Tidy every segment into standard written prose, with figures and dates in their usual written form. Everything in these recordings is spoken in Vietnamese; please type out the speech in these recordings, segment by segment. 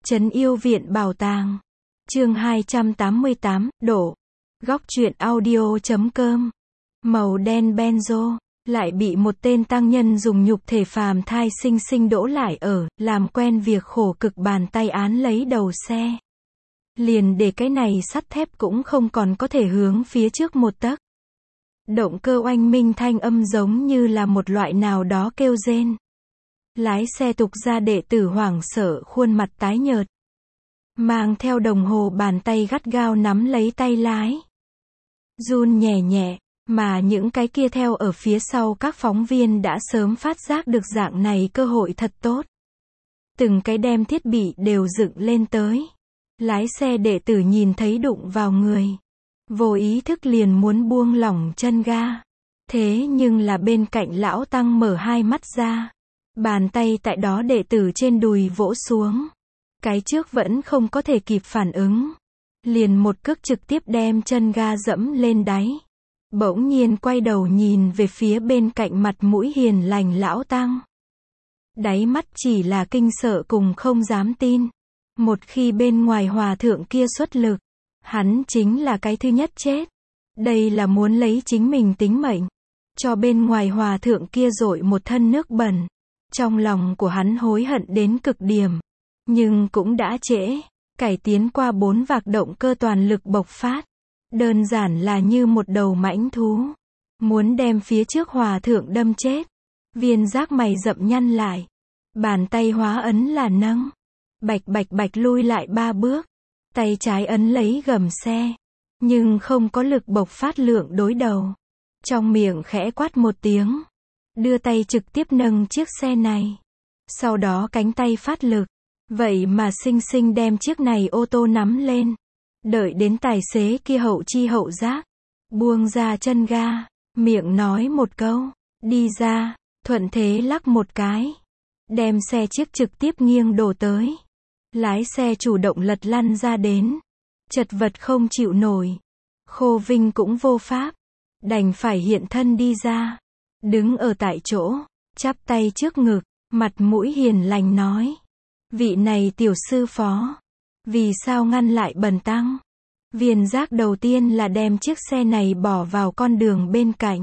Trấn Yêu Viện Bảo Tàng. Chương 288, Đổ. Góc truyện audio.com. Màu đen Benzo, lại bị một tên tăng nhân dùng nhục thể phàm thai sinh sinh đỗ lại ở, làm quen việc khổ cực bàn tay án lấy đầu xe. Liền để cái này sắt thép cũng không còn có thể hướng phía trước một tấc. Động cơ oanh minh thanh âm giống như là một loại nào đó kêu rên. Lái xe tục ra đệ tử hoảng sợ khuôn mặt tái nhợt. Mang theo đồng hồ bàn tay gắt gao nắm lấy tay lái. Run nhẹ nhẹ, mà những cái kia theo ở phía sau các phóng viên đã sớm phát giác được dạng này cơ hội thật tốt. Từng cái đem thiết bị đều dựng lên tới. Lái xe đệ tử nhìn thấy đụng vào người. Vô ý thức liền muốn buông lỏng chân ga. Thế nhưng là bên cạnh lão tăng mở hai mắt ra. Bàn tay tại đó đệ tử trên đùi vỗ xuống. Cái trước vẫn không có thể kịp phản ứng. Liền một cước trực tiếp đem chân ga dẫm lên đáy. Bỗng nhiên quay đầu nhìn về phía bên cạnh mặt mũi hiền lành lão tăng. Đáy mắt chỉ là kinh sợ cùng không dám tin. Một khi bên ngoài hòa thượng kia xuất lực, hắn chính là cái thứ nhất chết. Đây là muốn lấy chính mình tính mệnh. Cho bên ngoài hòa thượng kia dội một thân nước bẩn. Trong lòng của hắn hối hận đến cực điểm. Nhưng cũng đã trễ. Cải tiến qua 4 vạc động cơ toàn lực bộc phát. Đơn giản là như một đầu mãnh thú. Muốn đem phía trước hòa thượng đâm chết. Viên giác mày rậm nhăn lại. Bàn tay hóa ấn là nâng. Bạch bạch bạch lui lại 3 bước. Tay trái ấn lấy gầm xe. Nhưng không có lực bộc phát lượng đối đầu. Trong miệng khẽ quát một tiếng. Đưa tay trực tiếp nâng chiếc xe này. Sau đó cánh tay phát lực. Vậy mà xinh xinh đem chiếc này ô tô nắm lên. Đợi đến tài xế kia hậu chi hậu giác. Buông ra chân ga. Miệng nói một câu. Đi ra. Thuận thế lắc một cái. Đem xe chiếc trực tiếp nghiêng đổ tới. Lái xe chủ động lật lăn ra đến. Chật vật không chịu nổi. Khô Vinh cũng vô pháp. Đành phải hiện thân đi ra. Đứng ở tại chỗ. Chắp tay trước ngực. Mặt mũi hiền lành nói. Vị này tiểu sư phó. Vì sao ngăn lại bần tăng? Viên giác đầu tiên là đem chiếc xe này bỏ vào con đường bên cạnh.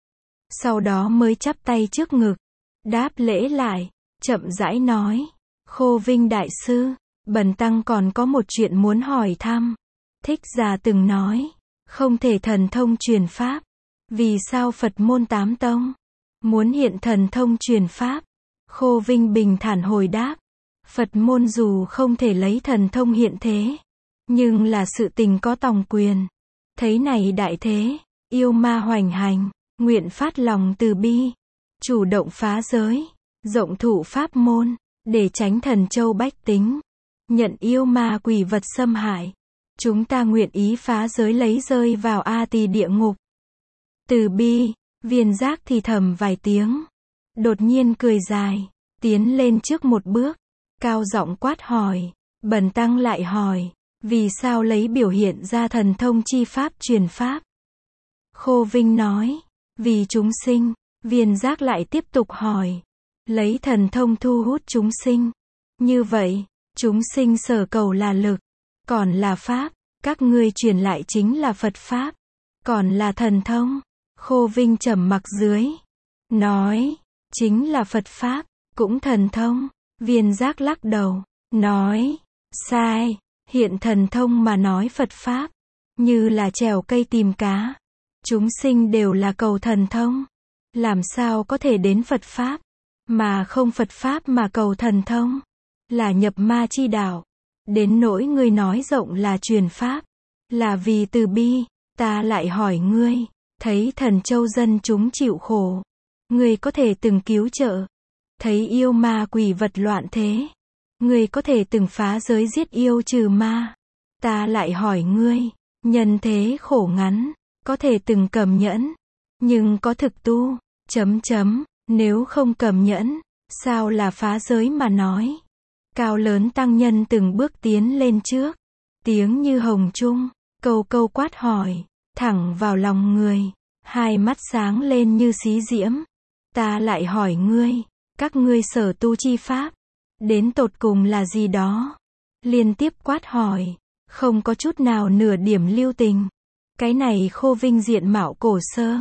Sau đó mới chắp tay trước ngực. Đáp lễ lại. Chậm rãi nói. Khô Vinh đại sư. Bần tăng còn có một chuyện muốn hỏi thăm. Thích Giả từng nói. Không thể thần thông truyền pháp. Vì sao Phật môn 8 tông muốn hiện thần thông truyền pháp? Khô Vinh bình thản hồi đáp. Phật môn dù không thể lấy thần thông hiện thế. Nhưng là sự tình có tòng quyền. Thấy này đại thế. Yêu ma hoành hành. Nguyện phát lòng từ bi. Chủ động phá giới. Rộng thụ pháp môn. Để tránh thần châu bách tính. Nhận yêu ma quỷ vật xâm hại. Chúng ta nguyện ý phá giới lấy rơi vào A Tỳ địa ngục. Từ bi. Viên giác thì thầm vài tiếng. Đột nhiên cười dài. Tiến lên trước một bước. Cao giọng quát hỏi. Bần tăng lại hỏi. Vì sao lấy biểu hiện ra thần thông chi pháp truyền pháp? Khô Vinh nói. Vì chúng sinh. Viên giác lại tiếp tục hỏi. Lấy thần thông thu hút chúng sinh. Như vậy, chúng sinh sở cầu là lực. Còn là pháp. Các ngươi truyền lại chính là Phật pháp. Còn là thần thông. Khô Vinh trầm mặc dưới. Nói. Chính là Phật pháp. Cũng thần thông. Viên giác lắc đầu. Nói. Sai. Hiện thần thông mà nói Phật pháp. Như là trèo cây tìm cá. Chúng sinh đều là cầu thần thông. Làm sao có thể đến Phật pháp. Mà không Phật pháp mà cầu thần thông. Là nhập ma chi đạo. Đến nỗi ngươi nói rộng là truyền pháp. Là vì từ bi. Ta lại hỏi ngươi. Thấy thần châu dân chúng chịu khổ. Ngươi có thể từng cứu trợ. Thấy yêu ma quỷ vật loạn thế. Ngươi có thể từng phá giới giết yêu trừ ma. Ta lại hỏi ngươi. Nhân thế khổ ngắn. Có thể từng cầm nhẫn. Nhưng có thực tu. Nếu không cầm nhẫn. Sao là phá giới mà nói. Cao lớn tăng nhân từng bước tiến lên trước. Tiếng như hồng trung. Câu câu quát hỏi. Thẳng vào lòng người. Hai mắt sáng lên như xí diễm. Ta lại hỏi ngươi. Các ngươi sở tu chi pháp. Đến tột cùng là gì đó? liên tiếp quát hỏi, không có chút nào nửa điểm lưu tình. Cái này Khô Vinh diện mạo cổ sơ,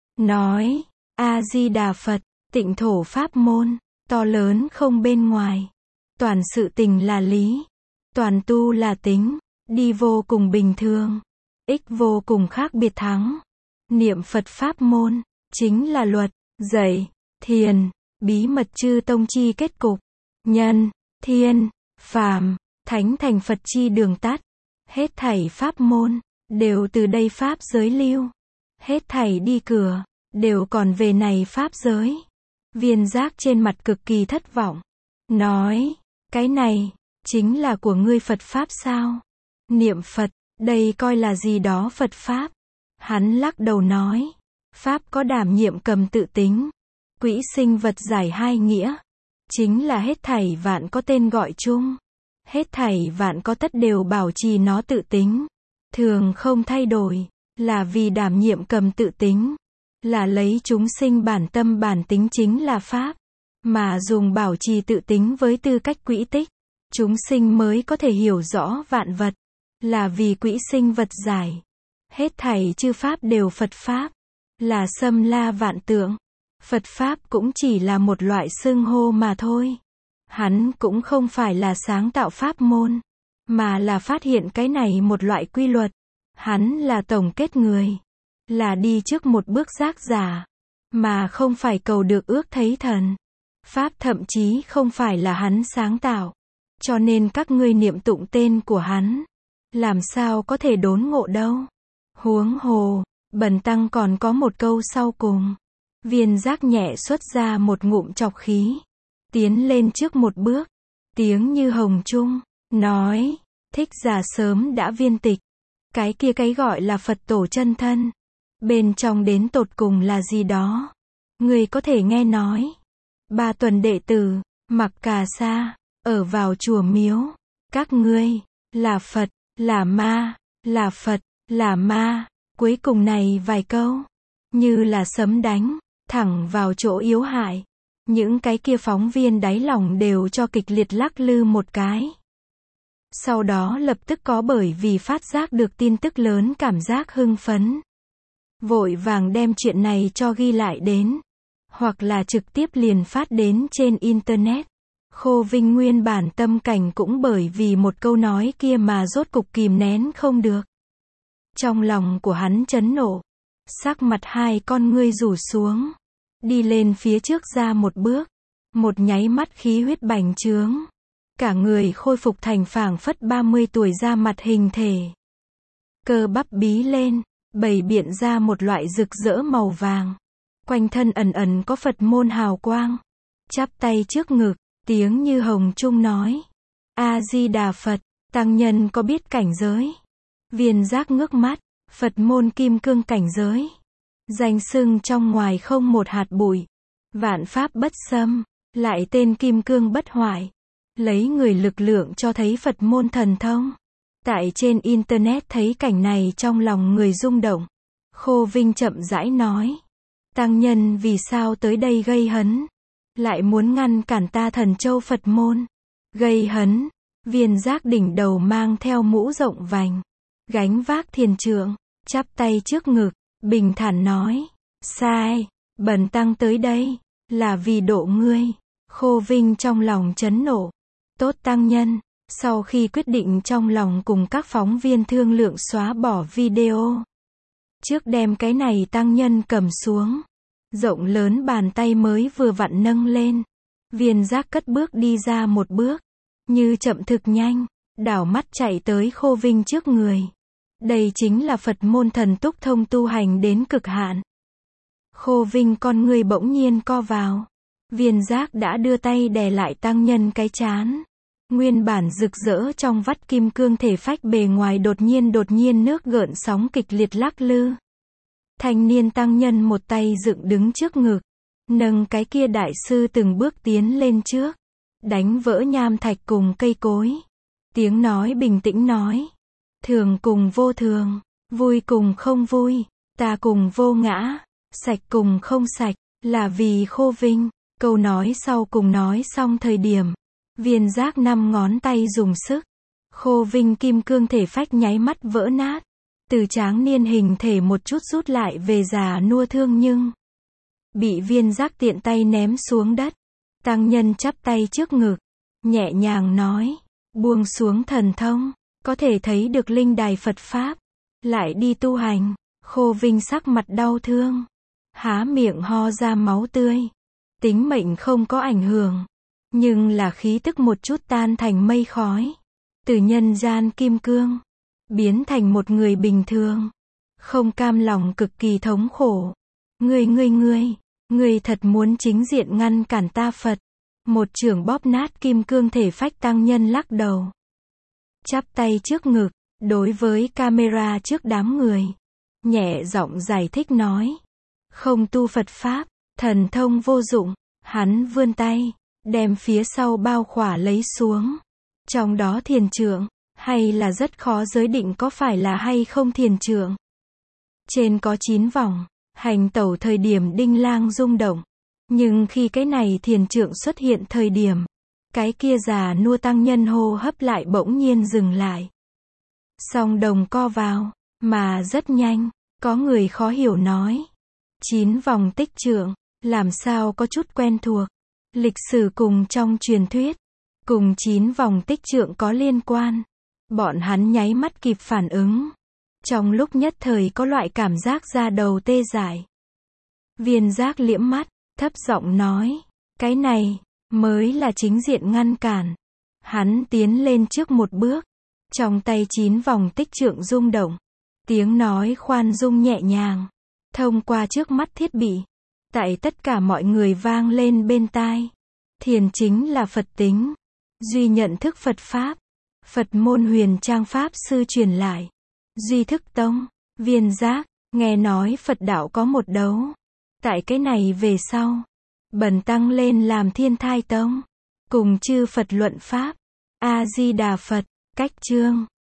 nói, A-di-đà Phật, tịnh thổ pháp môn, to lớn không bên ngoài. Toàn sự tình là lý, toàn tu là tính, đi vô cùng bình thường, ích vô cùng khác biệt thắng. Niệm Phật pháp môn, chính là luật, dạy, thiền, bí mật chư tông chi kết cục, nhân, thiên, phàm, thánh thành Phật chi đường tắt. Hết thảy pháp môn, đều từ đây pháp giới lưu. Hết thảy đi cửa, đều còn về này pháp giới. Viên Giác trên mặt cực kỳ thất vọng. Nói, cái này, chính là của ngươi Phật Pháp sao? Niệm Phật, đây coi là gì đó Phật Pháp? Hắn lắc đầu nói, Pháp có đảm nhiệm cầm tự tính. Quỹ sinh vật giải hai nghĩa. Chính là hết thảy vạn có tên gọi chung. Hết thảy vạn có tất đều bảo trì nó tự tính. Thường không thay đổi, là vì đảm nhiệm cầm tự tính. Là lấy chúng sinh bản tâm bản tính chính là Pháp. Mà dùng bảo trì tự tính với tư cách quỹ tích. Chúng sinh mới có thể hiểu rõ vạn vật. Là vì quỹ sinh vật giải. Hết thảy chư Pháp đều Phật Pháp. Là xâm la vạn tượng. Phật Pháp cũng chỉ là một loại xưng hô mà thôi. Hắn cũng không phải là sáng tạo pháp môn. Mà là phát hiện cái này một loại quy luật. Hắn là tổng kết người. Là đi trước một bước giác giả. Mà không phải cầu được ước thấy thần. Pháp thậm chí không phải là hắn sáng tạo. Cho nên các ngươi niệm tụng tên của hắn. Làm sao có thể đốn ngộ đâu. Huống hồ, Bần Tăng còn có một câu sau cùng. Viên Giác nhẹ xuất ra một ngụm trọc khí. Tiến lên trước một bước. Tiếng như hồng trung. Nói, Thích Giả sớm đã viên tịch. Cái kia cái gọi là Phật tổ chân thân. Bên trong đến tột cùng là gì đó. Người có thể nghe nói. 3 tuần đệ tử, mặc cà sa, ở vào chùa miếu. Các ngươi, là Phật, là ma, là Phật, là ma. Cuối cùng này vài câu. Như là sấm đánh, thẳng vào chỗ yếu hại. Những cái kia phóng viên đáy lòng đều cho kịch liệt lắc lư một cái. Sau đó lập tức có bởi vì phát giác được tin tức lớn cảm giác hưng phấn. Vội vàng đem chuyện này cho ghi lại đến. Hoặc là trực tiếp liền phát đến trên Internet. Khô Vinh nguyên bản tâm cảnh cũng bởi vì một câu nói kia mà rốt cục kìm nén không được. Trong lòng của hắn chấn nộ. Sắc mặt hai con ngươi rủ xuống. Đi lên phía trước ra một bước. Một nháy mắt khí huyết bành trướng. Cả người khôi phục thành phảng phất 30 tuổi ra mặt hình thể. Cơ bắp bí lên, bày biện ra một loại rực rỡ màu vàng. Quanh thân ẩn ẩn có Phật môn hào quang. Chắp tay trước ngực, tiếng như hồng trung nói. A-di-đà Phật, tăng nhân có biết cảnh giới? Viên Giác ngước mắt, Phật môn kim cương cảnh giới. Danh xưng trong ngoài không một hạt bụi. Vạn pháp bất xâm, lại tên kim cương bất hoại. Lấy người lực lượng cho thấy Phật môn thần thông. Tại trên Internet thấy cảnh này trong lòng người rung động. Khô Vinh chậm rãi nói. Tăng nhân vì sao tới đây gây hấn? Lại muốn ngăn cản ta Thần Châu Phật môn. Gây hấn. Viên Giác đỉnh đầu mang theo mũ rộng vành. Gánh vác thiền trượng. Chắp tay trước ngực. Bình thản nói. Sai. Bần Tăng tới đây. Là vì độ ngươi. Khô Vinh trong lòng chấn nộ. Tốt tăng nhân. Sau khi quyết định trong lòng cùng các phóng viên thương lượng xóa bỏ video. Trước đem cái này tăng nhân cầm xuống. Rộng lớn bàn tay mới vừa vặn nâng lên. Viên Giác cất bước đi ra một bước. Như chậm thực nhanh. Đảo mắt chạy tới Khô Vinh trước người. Đây chính là Phật môn thần túc thông tu hành đến cực hạn. Khô Vinh con ngươi bỗng nhiên co vào. Viên Giác đã đưa tay đè lại tăng nhân cái trán. Nguyên bản rực rỡ trong vắt kim cương thể phách bề ngoài đột nhiên nước gợn sóng kịch liệt lắc lư. Thanh niên tăng nhân một tay dựng đứng trước ngực. Nâng cái kia đại sư từng bước tiến lên trước. Đánh vỡ nham thạch cùng cây cối. Tiếng nói bình tĩnh nói. Thường cùng vô thường. Vui cùng không vui. Tà cùng vô ngã. Sạch cùng không sạch. Là vì Khô Vinh. Câu nói sau cùng nói xong thời điểm. Viên Giác 5 ngón tay dùng sức. Khô Vinh kim cương thể phách nháy mắt vỡ nát. Từ tráng niên hình thể một chút rút lại về già nua thương nhưng bị Viên Giác tiện tay ném xuống đất. Tăng nhân chắp tay trước ngực, nhẹ nhàng nói, buông xuống thần thông, có thể thấy được linh đài Phật Pháp, lại đi tu hành. Khô Vinh sắc mặt đau thương, há miệng ho ra máu tươi. Tính mệnh không có ảnh hưởng, nhưng là khí tức một chút tan thành mây khói. Từ nhân gian kim cương, biến thành một người bình thường. Không cam lòng cực kỳ thống khổ. Ngươi thật muốn chính diện ngăn cản ta Phật. Một chưởng bóp nát kim cương thể phách tăng nhân lắc đầu. Chắp tay trước ngực, đối với camera trước đám người. Nhẹ giọng giải thích nói. Không tu Phật Pháp, thần thông vô dụng. Hắn vươn tay, đem phía sau bao khỏa lấy xuống. Trong đó thiền trượng, hay là rất khó giới định có phải là hay không thiền trượng. Trên có 9 vòng, hành tẩu thời điểm đinh lang rung động. Nhưng khi cái này thiền trượng xuất hiện thời điểm, cái kia già nua tăng nhân hô hấp lại bỗng nhiên dừng lại. Song đồng co vào, mà rất nhanh, có người khó hiểu nói. 9 vòng tích trượng, làm sao có chút quen thuộc. Lịch sử cùng trong truyền thuyết, cùng 9 vòng tích trượng có liên quan. Bọn hắn nháy mắt kịp phản ứng. Trong lúc nhất thời có loại cảm giác da đầu tê dại. Viên Giác liễm mắt, thấp giọng nói, cái này mới là chính diện ngăn cản. Hắn tiến lên trước một bước, trong tay 9 vòng tích trượng rung động. Tiếng nói khoan dung nhẹ nhàng, thông qua trước mắt thiết bị, tại tất cả mọi người vang lên bên tai. Thiền chính là Phật tính, duy nhận thức Phật Pháp. Phật môn Huyền Trang Pháp sư truyền lại. Duy thức tông, Viên Giác, nghe nói Phật đạo có một đấu. Tại cái này về sau, bần tăng lên làm Thiên Thai Tông, cùng chư Phật luận Pháp. A Di Đà Phật, cách chương.